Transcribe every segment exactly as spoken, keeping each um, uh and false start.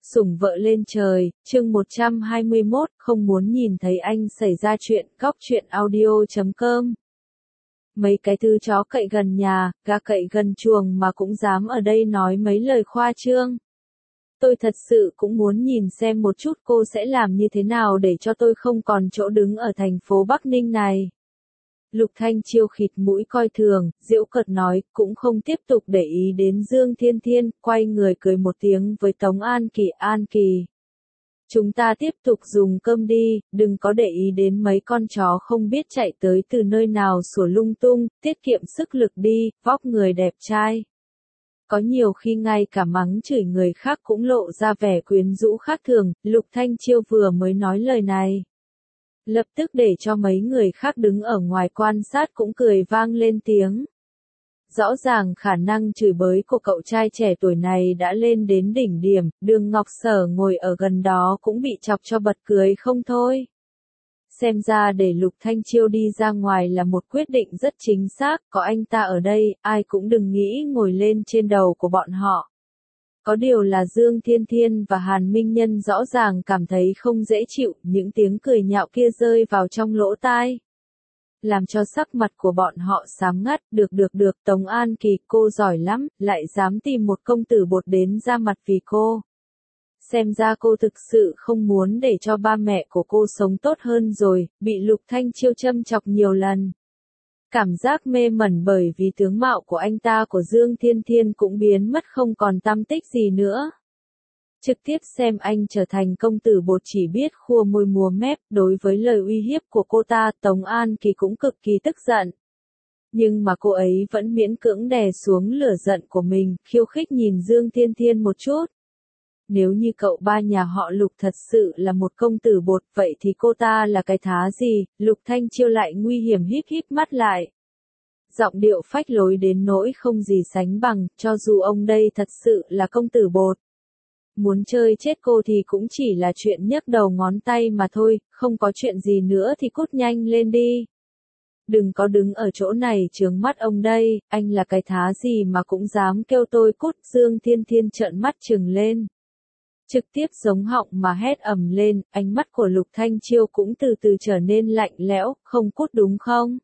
Sủng vợ lên trời, chương một trăm hai mươi mốt, không muốn nhìn thấy anh xảy ra chuyện, góc chuyện audio chấm com. Mấy cái thứ chó cậy gần nhà, gà cậy gần chuồng mà cũng dám ở đây nói mấy lời khoa trương. Tôi thật sự cũng muốn nhìn xem một chút cô sẽ làm như thế nào để cho tôi không còn chỗ đứng ở thành phố Bắc Ninh này. Lục Thanh Chiêu khịt mũi coi thường, giễu cợt nói, cũng không tiếp tục để ý đến Dương Thiên Thiên, quay người cười một tiếng với Tống An Kỳ. An Kỳ, chúng ta tiếp tục dùng cơm đi, đừng có để ý đến mấy con chó không biết chạy tới từ nơi nào sủa lung tung, tiết kiệm sức lực đi, vóc người đẹp trai. Có nhiều khi ngay cả mắng chửi người khác cũng lộ ra vẻ quyến rũ khác thường. Lục Thanh Chiêu vừa mới nói lời này, lập tức để cho mấy người khác đứng ở ngoài quan sát cũng cười vang lên tiếng. Rõ ràng khả năng chửi bới của cậu trai trẻ tuổi này đã lên đến đỉnh điểm, Đường Ngọc Sở ngồi ở gần đó cũng bị chọc cho bật cười không thôi. Xem ra để Lục Thanh Chiêu đi ra ngoài là một quyết định rất chính xác, có anh ta ở đây, ai cũng đừng nghĩ ngồi lên trên đầu của bọn họ. Có điều là Dương Thiên Thiên và Hàn Minh Nhân rõ ràng cảm thấy không dễ chịu, những tiếng cười nhạo kia rơi vào trong lỗ tai, làm cho sắc mặt của bọn họ xám ngắt. Được được được, Tống An Kỳ, cô giỏi lắm, lại dám tìm một công tử bột đến ra mặt vì cô. Xem ra cô thực sự không muốn để cho ba mẹ của cô sống tốt hơn rồi, bị Lục Thanh Chiêu châm chọc nhiều lần. Cảm giác mê mẩn bởi vì tướng mạo của anh ta của Dương Thiên Thiên cũng biến mất không còn tăm tích gì nữa. Trực tiếp xem anh trở thành công tử bột chỉ biết khua môi múa mép. Đối với lời uy hiếp của cô ta, Tống An Kỳ cũng cực kỳ tức giận. Nhưng mà cô ấy vẫn miễn cưỡng đè xuống lửa giận của mình, khiêu khích nhìn Dương Thiên Thiên một chút. Nếu như cậu ba nhà họ Lục thật sự là một công tử bột, vậy thì cô ta là cái thá gì? Lục Thanh Chiêu lại nguy hiểm híp híp mắt lại. Giọng điệu phách lối đến nỗi không gì sánh bằng, cho dù ông đây thật sự là công tử bột. Muốn chơi chết cô thì cũng chỉ là chuyện nhấc đầu ngón tay mà thôi, không có chuyện gì nữa thì cút nhanh lên đi. Đừng có đứng ở chỗ này chướng mắt ông đây, anh là cái thá gì mà cũng dám kêu tôi cút. Dương Thiên Thiên trợn mắt trừng lên, trực tiếp giống họng mà hét ầm lên. Ánh mắt của Lục Thanh Chiêu cũng từ từ trở nên lạnh lẽo. Không cút đúng không?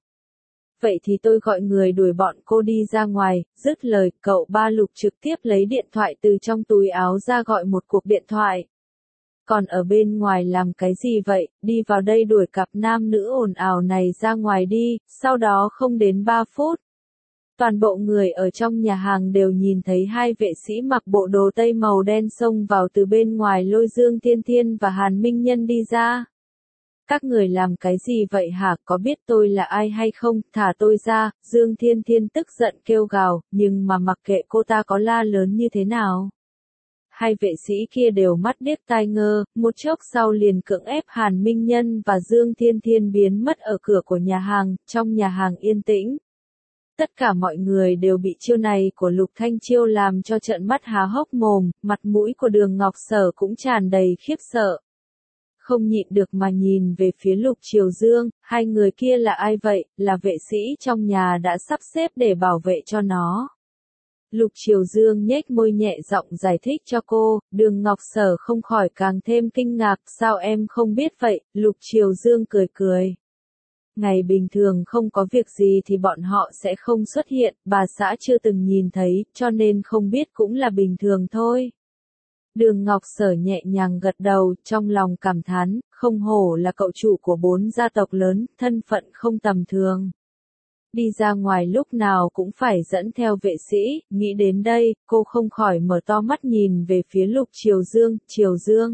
Vậy thì tôi gọi người đuổi bọn cô đi ra ngoài. Dứt lời, cậu ba Lục trực tiếp lấy điện thoại từ trong túi áo ra gọi một cuộc điện thoại. Còn ở bên ngoài làm cái gì vậy? Đi vào đây đuổi cặp nam nữ ồn ào này ra ngoài đi. Sau đó không đến ba phút, toàn bộ người ở trong nhà hàng đều nhìn thấy hai vệ sĩ mặc bộ đồ tây màu đen xông vào từ bên ngoài lôi Dương Thiên Thiên và Hàn Minh Nhân đi ra. Các người làm cái gì vậy hả? Có biết tôi là ai hay không? Thả tôi ra! Dương Thiên Thiên tức giận kêu gào, nhưng mà mặc kệ cô ta có la lớn như thế nào. Hai vệ sĩ kia đều mắt điếc tai ngơ, một chốc sau liền cưỡng ép Hàn Minh Nhân và Dương Thiên Thiên biến mất ở cửa của nhà hàng. Trong nhà hàng yên tĩnh, tất cả mọi người đều bị chiêu này của Lục Thanh Chiêu làm cho trợn mắt há hốc mồm, mặt mũi của Đường Ngọc Sở cũng tràn đầy khiếp sợ. Không nhịn được mà nhìn về phía Lục Triều Dương, hai người kia là ai vậy? Là vệ sĩ trong nhà đã sắp xếp để bảo vệ cho nó. Lục Triều Dương nhếch môi nhẹ giọng giải thích cho cô. Đường Ngọc Sở không khỏi càng thêm kinh ngạc. Sao em không biết vậy? Lục Triều Dương cười cười. Ngày bình thường không có việc gì thì bọn họ sẽ không xuất hiện, bà xã chưa từng nhìn thấy, cho nên không biết cũng là bình thường thôi. Đường Ngọc Sở nhẹ nhàng gật đầu, trong lòng cảm thán, không hổ là cậu chủ của bốn gia tộc lớn, thân phận không tầm thường. Đi ra ngoài lúc nào cũng phải dẫn theo vệ sĩ. Nghĩ đến đây, cô không khỏi mở to mắt nhìn về phía Lục Triều Dương. Triều Dương,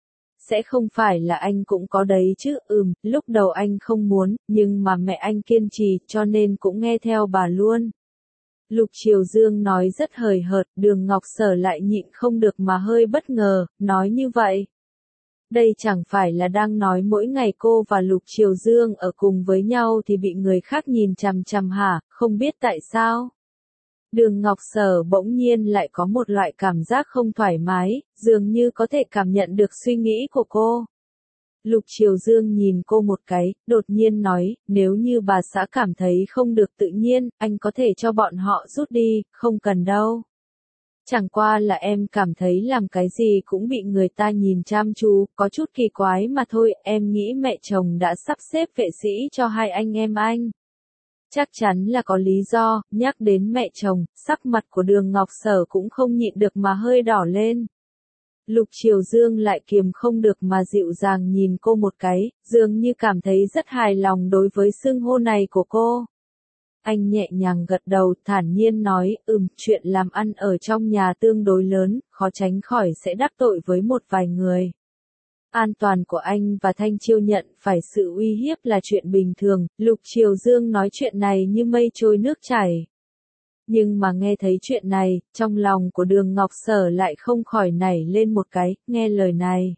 sẽ không phải là anh cũng có đấy chứ? Ừm, lúc đầu anh không muốn, nhưng mà mẹ anh kiên trì, cho nên cũng nghe theo bà luôn. Lục Triều Dương nói rất hời hợt. Đường Ngọc Sở lại nhịn không được mà hơi bất ngờ, nói như vậy. Đây chẳng phải là đang nói mỗi ngày cô và Lục Triều Dương ở cùng với nhau thì bị người khác nhìn chằm chằm hả? Không biết tại sao. Đường Ngọc Sở bỗng nhiên lại có một loại cảm giác không thoải mái, dường như có thể cảm nhận được suy nghĩ của cô. Lục Triều Dương nhìn cô một cái, đột nhiên nói, nếu như bà xã cảm thấy không được tự nhiên, anh có thể cho bọn họ rút đi, không cần đâu. Chẳng qua là em cảm thấy làm cái gì cũng bị người ta nhìn chăm chú, có chút kỳ quái mà thôi, em nghĩ mẹ chồng đã sắp xếp vệ sĩ cho hai anh em anh. Chắc chắn là có lý do, nhắc đến mẹ chồng, sắc mặt của Đường Ngọc Sở cũng không nhịn được mà hơi đỏ lên. Lục Triều Dương lại kiềm không được mà dịu dàng nhìn cô một cái, dường như cảm thấy rất hài lòng đối với xưng hô này của cô. Anh nhẹ nhàng gật đầu, thản nhiên nói, ừm, chuyện làm ăn ở trong nhà tương đối lớn, khó tránh khỏi sẽ đắc tội với một vài người. An toàn của anh và Thanh Chiêu nhận phải sự uy hiếp là chuyện bình thường, Lục Triều Dương nói chuyện này như mây trôi nước chảy. Nhưng mà nghe thấy chuyện này, trong lòng của Đường Ngọc Sở lại không khỏi nảy lên một cái, nghe lời này.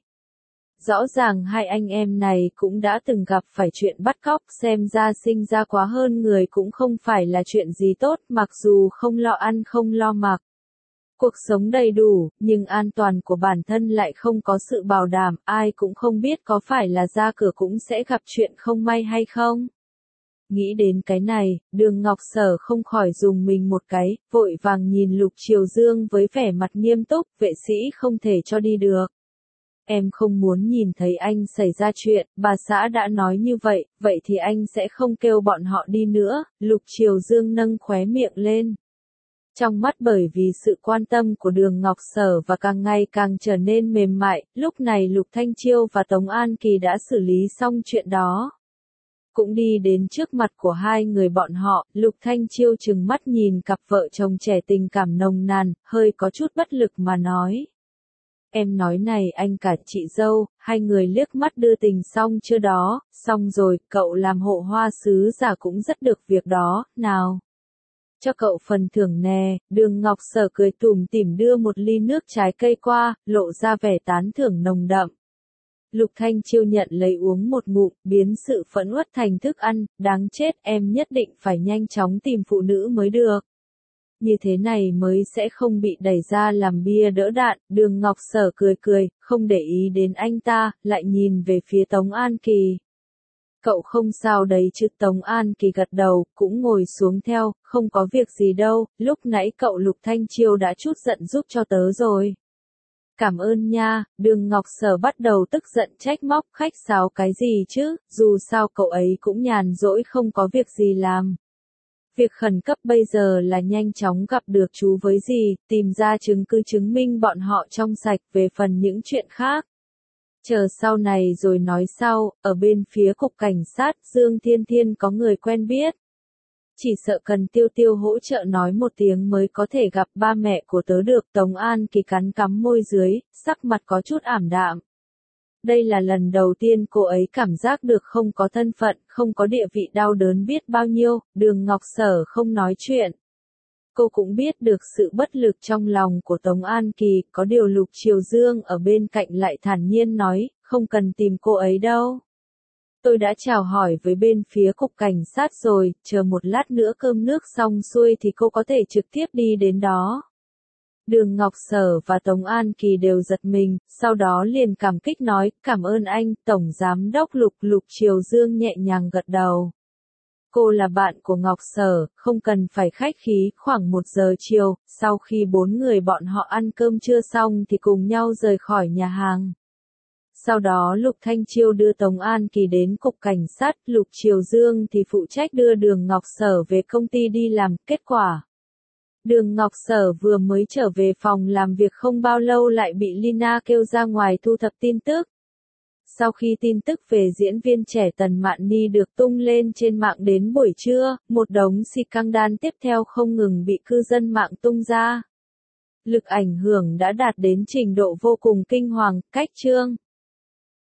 Rõ ràng hai anh em này cũng đã từng gặp phải chuyện bắt cóc, xem ra sinh ra quá hơn người cũng không phải là chuyện gì tốt, mặc dù không lo ăn không lo mặc. Cuộc sống đầy đủ, nhưng an toàn của bản thân lại không có sự bảo đảm, ai cũng không biết có phải là ra cửa cũng sẽ gặp chuyện không may hay không. Nghĩ đến cái này, Đường Ngọc Sở không khỏi dùng mình một cái, vội vàng nhìn Lục Triều Dương với vẻ mặt nghiêm túc, vệ sĩ không thể cho đi được. Em không muốn nhìn thấy anh xảy ra chuyện, bà xã đã nói như vậy, vậy thì anh sẽ không kêu bọn họ đi nữa, Lục Triều Dương nâng khóe miệng lên. Trong mắt bởi vì sự quan tâm của Đường Ngọc Sở và càng ngày càng trở nên mềm mại, lúc này Lục Thanh Chiêu và Tống An Kỳ đã xử lý xong chuyện đó. Cũng đi đến trước mặt của hai người bọn họ, Lục Thanh Chiêu trừng mắt nhìn cặp vợ chồng trẻ tình cảm nồng nàn, hơi có chút bất lực mà nói. Em nói này anh cả chị dâu, hai người liếc mắt đưa tình xong chưa đó, xong rồi, cậu làm hộ hoa sứ giả cũng rất được việc đó, nào. Cho cậu phần thưởng nè, Đường Ngọc Sở cười tủm tỉm đưa một ly nước trái cây qua, lộ ra vẻ tán thưởng nồng đậm. Lục Thanh Chiêu nhận lấy uống một ngụm, biến sự phẫn uất thành thức ăn, đáng chết, em nhất định phải nhanh chóng tìm phụ nữ mới được. Như thế này mới sẽ không bị đẩy ra làm bia đỡ đạn, Đường Ngọc Sở cười cười, không để ý đến anh ta, lại nhìn về phía Tống An Kỳ. Cậu không sao đấy chứ, Tống An Kỳ gật đầu, cũng ngồi xuống theo, không có việc gì đâu, lúc nãy cậu Lục Thanh Chiêu đã chút giận giúp cho tớ rồi. Cảm ơn nha, Đường Ngọc Sở bắt đầu tức giận trách móc, khách sáo cái gì chứ, dù sao cậu ấy cũng nhàn rỗi không có việc gì làm. Việc khẩn cấp bây giờ là nhanh chóng gặp được chú với dì, tìm ra chứng cứ chứng minh bọn họ trong sạch, về phần những chuyện khác. Chờ sau này rồi nói sau, ở bên phía cục cảnh sát, Dương Thiên Thiên có người quen biết. Chỉ sợ cần Tiêu Tiêu hỗ trợ nói một tiếng mới có thể gặp ba mẹ của tớ được, Tống An Kỳ cắn cắm môi dưới, sắc mặt có chút ảm đạm. Đây là lần đầu tiên cô ấy cảm giác được không có thân phận, không có địa vị, đau đớn biết bao nhiêu, Đường Ngọc Sở không nói chuyện. Cô cũng biết được sự bất lực trong lòng của Tống An Kỳ, có điều Lục Triều Dương ở bên cạnh lại thản nhiên nói, không cần tìm cô ấy đâu. Tôi đã chào hỏi với bên phía cục cảnh sát rồi, chờ một lát nữa cơm nước xong xuôi thì cô có thể trực tiếp đi đến đó. Đường Ngọc Sở và Tống An Kỳ đều giật mình, sau đó liền cảm kích nói, cảm ơn anh, Tổng Giám đốc Lục. Lục Triều Dương nhẹ nhàng gật đầu. Cô là bạn của Ngọc Sở, không cần phải khách khí, khoảng một giờ chiều, sau khi bốn người bọn họ ăn cơm trưa xong thì cùng nhau rời khỏi nhà hàng. Sau đó Lục Thanh Chiêu đưa Tống An Kỳ đến cục cảnh sát, Lục Triều Dương thì phụ trách đưa Đường Ngọc Sở về công ty đi làm, kết quả. Đường Ngọc Sở vừa mới trở về phòng làm việc không bao lâu lại bị Lina kêu ra ngoài thu thập tin tức. Sau khi tin tức về diễn viên trẻ Tần Mạn Ni được tung lên trên mạng đến buổi trưa, một đống scandal tiếp theo không ngừng bị cư dân mạng tung ra. Lực ảnh hưởng đã đạt đến trình độ vô cùng kinh hoàng, cách chương.